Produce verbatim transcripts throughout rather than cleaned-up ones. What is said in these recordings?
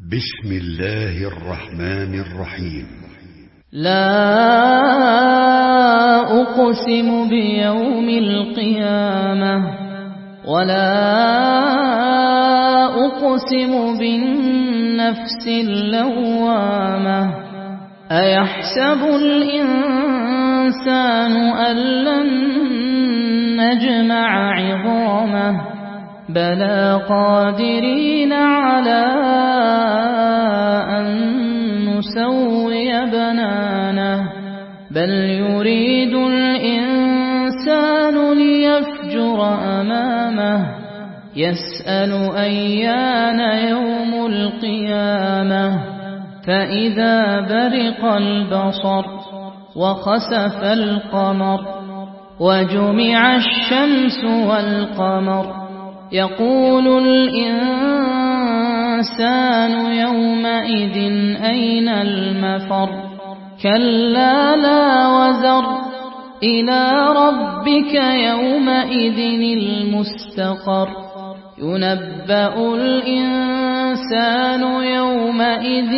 بسم الله الرحمن الرحيم. لا أقسم بيوم القيامة ولا أقسم بالنفس اللوامة أيحسب الإنسان أن لن نجمع عظامه بلى قادرين على أن نسوي بنانه بل يريد الإنسان ليفجر أمامه يسأل أيان يوم القيامة فإذا برق البصر وخسف القمر وجمع الشمس والقمر يقول الإنسان يومئذ أين المفر كلا لا وزر إلى ربك يومئذ المستقر ينبأ الإنسان يومئذ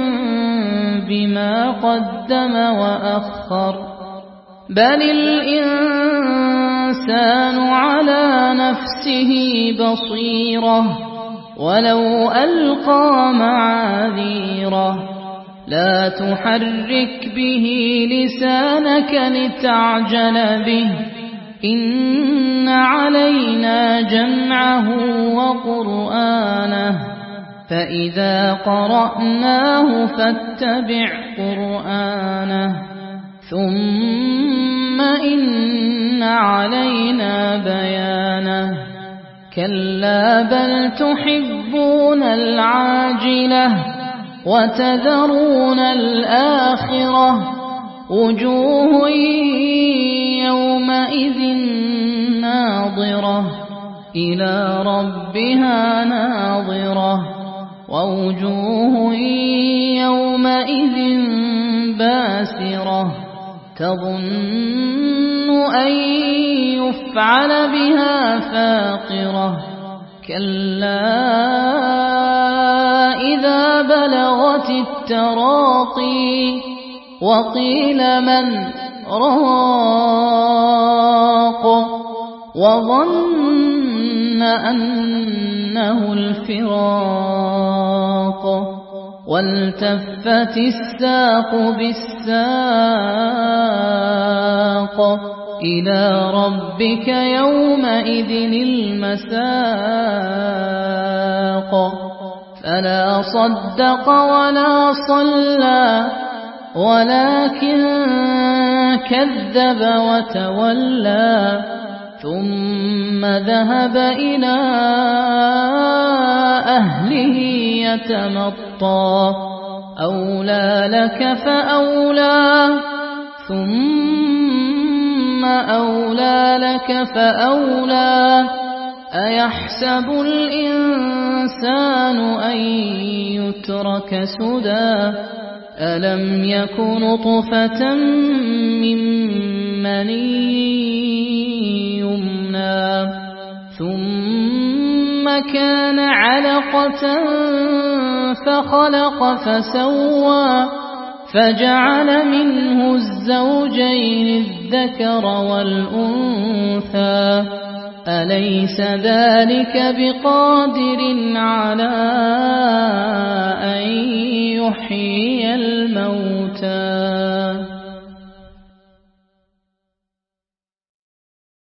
بما قدم وأخر بل الإنسان على نفسه بصيرة ولو ألقى معاذيره لا تحرك به لسانك لتعجل به إن علينا جمعه وقرآنه فإذا قرأناه فاتبع قرآنه ثم إن علينا بيانه كلا بل تحبون العاجلة وتذرون الآخرة وجوه يومئذ ناظرة إلى ربها ناظرة ووجوه يومئذ باسرة تظن أن يفعل بها فاقرة كلا إذا بلغت التراقي وقيل من راق وظن أنه الفراق والتفت الساق بالساق إلى ربك يومئذ المساق فلا صدق ولا صلى ولكن كذب وتولى ثم ذهب إلى أهله يتمطى أولى لك فأولى ثم أولى لك فأولى أيحسب الإنسان أن يترك سدى ألم يك نطفة من مني يمنى ثم كان علقة فخلق فسوى فجعل منه الزوجين الذكر والأنثى أليس ذلك بقادر على أن يحيي الموتى